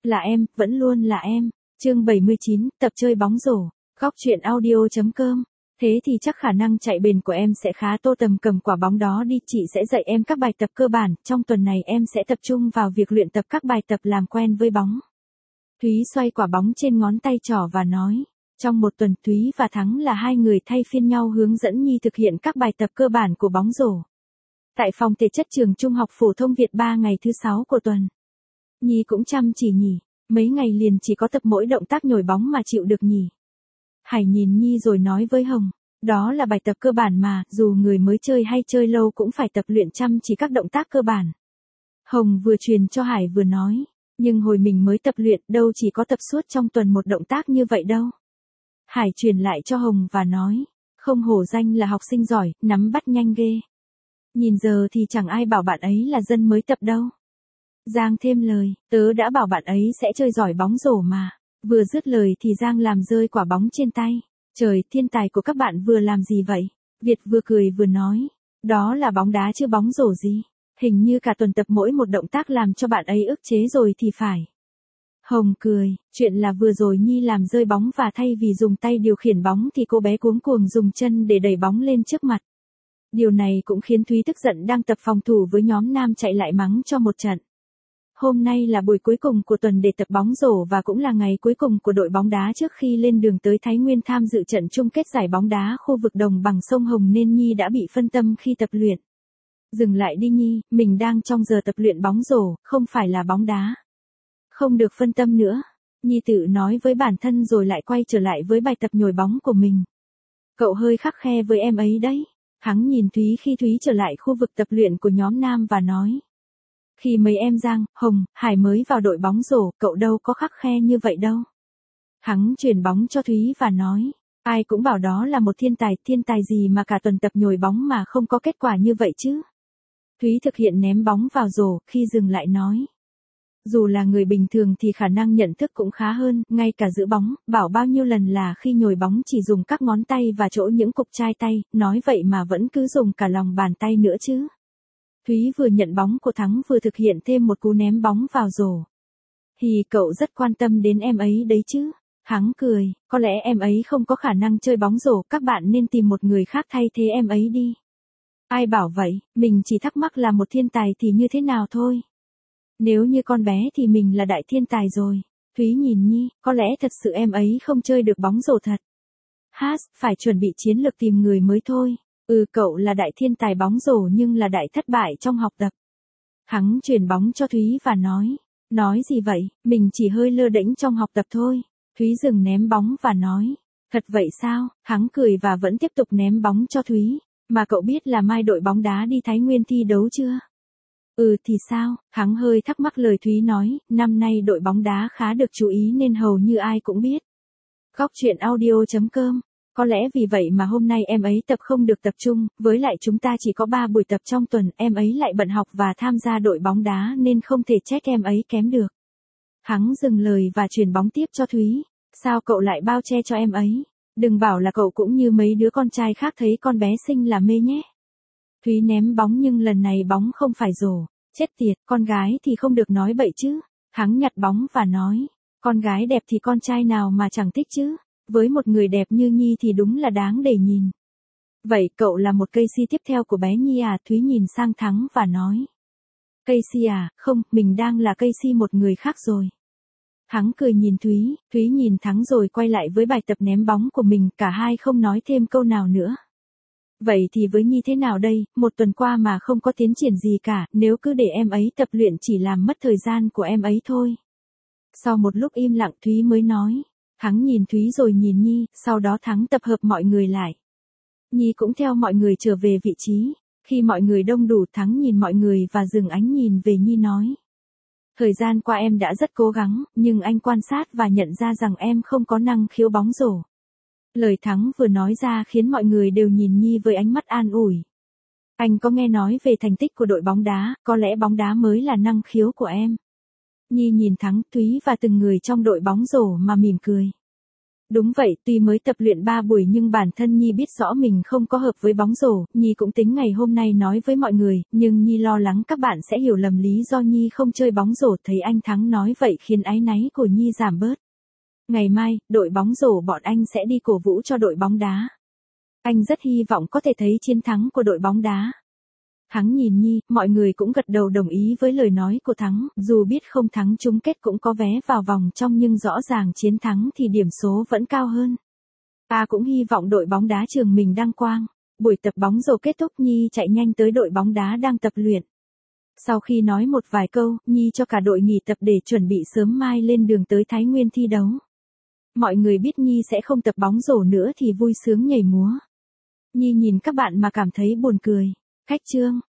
Là em, vẫn luôn là em. Chương 79, tập chơi bóng rổ. Góc truyện audio.com. Thế thì chắc khả năng chạy bền của em sẽ khá. Tô Tầm cầm quả bóng đó đi, chị sẽ dạy em các bài tập cơ bản, trong tuần này em sẽ tập trung vào việc luyện tập các bài tập làm quen với bóng. Thúy xoay quả bóng trên ngón tay trỏ và nói. Trong một tuần, Thúy và Thắng là hai người thay phiên nhau hướng dẫn Nhi thực hiện các bài tập cơ bản của bóng rổ. Tại phòng thể chất trường Trung học phổ thông Việt 3 ngày thứ 6 của tuần. Nhi cũng chăm chỉ nhỉ, mấy ngày liền chỉ có tập mỗi động tác nhồi bóng mà chịu được nhỉ. Hải nhìn Nhi rồi nói với Hồng, đó là bài tập cơ bản mà, dù người mới chơi hay chơi lâu cũng phải tập luyện chăm chỉ các động tác cơ bản. Hồng vừa truyền cho Hải vừa nói, nhưng hồi mình mới tập luyện đâu chỉ có tập suốt trong tuần một động tác như vậy đâu. Hải truyền lại cho Hồng và nói, không hổ danh là học sinh giỏi, nắm bắt nhanh ghê. Nhìn giờ thì chẳng ai bảo bạn ấy là dân mới tập đâu. Giang thêm lời, tớ đã bảo bạn ấy sẽ chơi giỏi bóng rổ mà. Vừa dứt lời thì Giang làm rơi quả bóng trên tay. Trời, thiên tài của các bạn vừa làm gì vậy? Việt vừa cười vừa nói, đó là bóng đá chứ bóng rổ gì. Hình như cả tuần tập mỗi một động tác làm cho bạn ấy ức chế rồi thì phải. Hồng cười, chuyện là vừa rồi Nhi làm rơi bóng và thay vì dùng tay điều khiển bóng thì cô bé cuống cuồng dùng chân để đẩy bóng lên trước mặt. Điều này cũng khiến Thúy tức giận đang tập phòng thủ với nhóm nam chạy lại mắng cho một trận. Hôm nay là buổi cuối cùng của tuần để tập bóng rổ và cũng là ngày cuối cùng của đội bóng đá trước khi lên đường tới Thái Nguyên tham dự trận chung kết giải bóng đá khu vực đồng bằng sông Hồng nên Nhi đã bị phân tâm khi tập luyện. Dừng lại đi Nhi, mình đang trong giờ tập luyện bóng rổ, không phải là bóng đá. Không được phân tâm nữa. Nhi tự nói với bản thân rồi lại quay trở lại với bài tập nhồi bóng của mình. Cậu hơi khắt khe với em ấy đấy. Hắn nhìn Thúy khi Thúy trở lại khu vực tập luyện của nhóm nam và nói. Khi mấy em Giang, Hồng, Hải mới vào đội bóng rổ, cậu đâu có khắt khe như vậy đâu. Hắn truyền bóng cho Thúy và nói. Ai cũng bảo đó là một thiên tài gì mà cả tuần tập nhồi bóng mà không có kết quả như vậy chứ. Thúy thực hiện ném bóng vào rổ, khi dừng lại nói. Dù là người bình thường thì khả năng nhận thức cũng khá hơn, ngay cả giữ bóng, bảo bao nhiêu lần là khi nhồi bóng chỉ dùng các ngón tay và chỗ những cục chai tay, nói vậy mà vẫn cứ dùng cả lòng bàn tay nữa chứ. Thúy vừa nhận bóng của Thắng vừa thực hiện thêm một cú ném bóng vào rổ. Thì cậu rất quan tâm đến em ấy đấy chứ. Thắng cười, có lẽ em ấy không có khả năng chơi bóng rổ, các bạn nên tìm một người khác thay thế em ấy đi. Ai bảo vậy, mình chỉ thắc mắc là một thiên tài thì như thế nào thôi. Nếu như con bé thì mình là đại thiên tài rồi. Thúy nhìn Nhi, có lẽ thật sự em ấy không chơi được bóng rổ thật. Phải chuẩn bị chiến lược tìm người mới thôi. Cậu là đại thiên tài bóng rổ nhưng là đại thất bại trong học tập. Thắng chuyển bóng cho Thúy và nói. Nói gì vậy, mình chỉ hơi lơ đễnh trong học tập thôi. Thúy dừng ném bóng và nói. Thật vậy sao? Thắng cười và vẫn tiếp tục ném bóng cho Thúy. Mà cậu biết là mai đội bóng đá đi Thái Nguyên thi đấu chưa? Thì sao? Thắng hơi thắc mắc lời Thúy nói, năm nay đội bóng đá khá được chú ý nên hầu như ai cũng biết. Góc truyện audio.com. Có lẽ vì vậy mà hôm nay em ấy tập không được tập trung, với lại chúng ta chỉ có 3 buổi tập trong tuần, em ấy lại bận học và tham gia đội bóng đá nên không thể trách em ấy kém được. Thắng dừng lời và truyền bóng tiếp cho Thúy. Sao cậu lại bao che cho em ấy? Đừng bảo là cậu cũng như mấy đứa con trai khác thấy con bé xinh là mê nhé. Thúy ném bóng nhưng lần này bóng không phải rổ. Chết tiệt, con gái thì không được nói bậy chứ. Thắng nhặt bóng và nói. Con gái đẹp thì con trai nào mà chẳng thích chứ. Với một người đẹp như Nhi thì đúng là đáng để nhìn. Vậy cậu là một cây si tiếp theo của bé Nhi à? Thúy nhìn sang Thắng và nói. Cây si à? Không, mình đang là cây si một người khác rồi. Thắng cười nhìn Thúy, Thúy nhìn Thắng rồi quay lại với bài tập ném bóng của mình, cả hai không nói thêm câu nào nữa. Vậy thì với Nhi thế nào đây, một tuần qua mà không có tiến triển gì cả, nếu cứ để em ấy tập luyện chỉ làm mất thời gian của em ấy thôi. Sau một lúc im lặng Thúy mới nói. Thắng nhìn Thúy rồi nhìn Nhi, sau đó Thắng tập hợp mọi người lại. Nhi cũng theo mọi người trở về vị trí. Khi mọi người đông đủ Thắng nhìn mọi người và dừng ánh nhìn về Nhi nói. Thời gian qua em đã rất cố gắng, nhưng anh quan sát và nhận ra rằng em không có năng khiếu bóng rổ. Lời Thắng vừa nói ra khiến mọi người đều nhìn Nhi với ánh mắt an ủi. Anh có nghe nói về thành tích của đội bóng đá, có lẽ bóng đá mới là năng khiếu của em. Nhi nhìn Thắng, Thúy và từng người trong đội bóng rổ mà mỉm cười. Đúng vậy, tuy mới tập luyện 3 buổi nhưng bản thân Nhi biết rõ mình không có hợp với bóng rổ, Nhi cũng tính ngày hôm nay nói với mọi người, nhưng Nhi lo lắng các bạn sẽ hiểu lầm lý do Nhi không chơi bóng rổ, thấy anh Thắng nói vậy khiến áy náy của Nhi giảm bớt. Ngày mai, đội bóng rổ bọn anh sẽ đi cổ vũ cho đội bóng đá. Anh rất hy vọng có thể thấy chiến thắng của đội bóng đá. Thắng nhìn Nhi, mọi người cũng gật đầu đồng ý với lời nói của Thắng, dù biết không thắng chung kết cũng có vé vào vòng trong nhưng rõ ràng chiến thắng thì điểm số vẫn cao hơn. Cũng hy vọng đội bóng đá trường mình đăng quang. Buổi tập bóng rổ kết thúc Nhi chạy nhanh tới đội bóng đá đang tập luyện. Sau khi nói một vài câu, Nhi cho cả đội nghỉ tập để chuẩn bị sớm mai lên đường tới Thái Nguyên thi đấu. Mọi người biết Nhi sẽ không tập bóng rổ nữa thì vui sướng nhảy múa. Nhi nhìn các bạn mà cảm thấy buồn cười. Khách Trương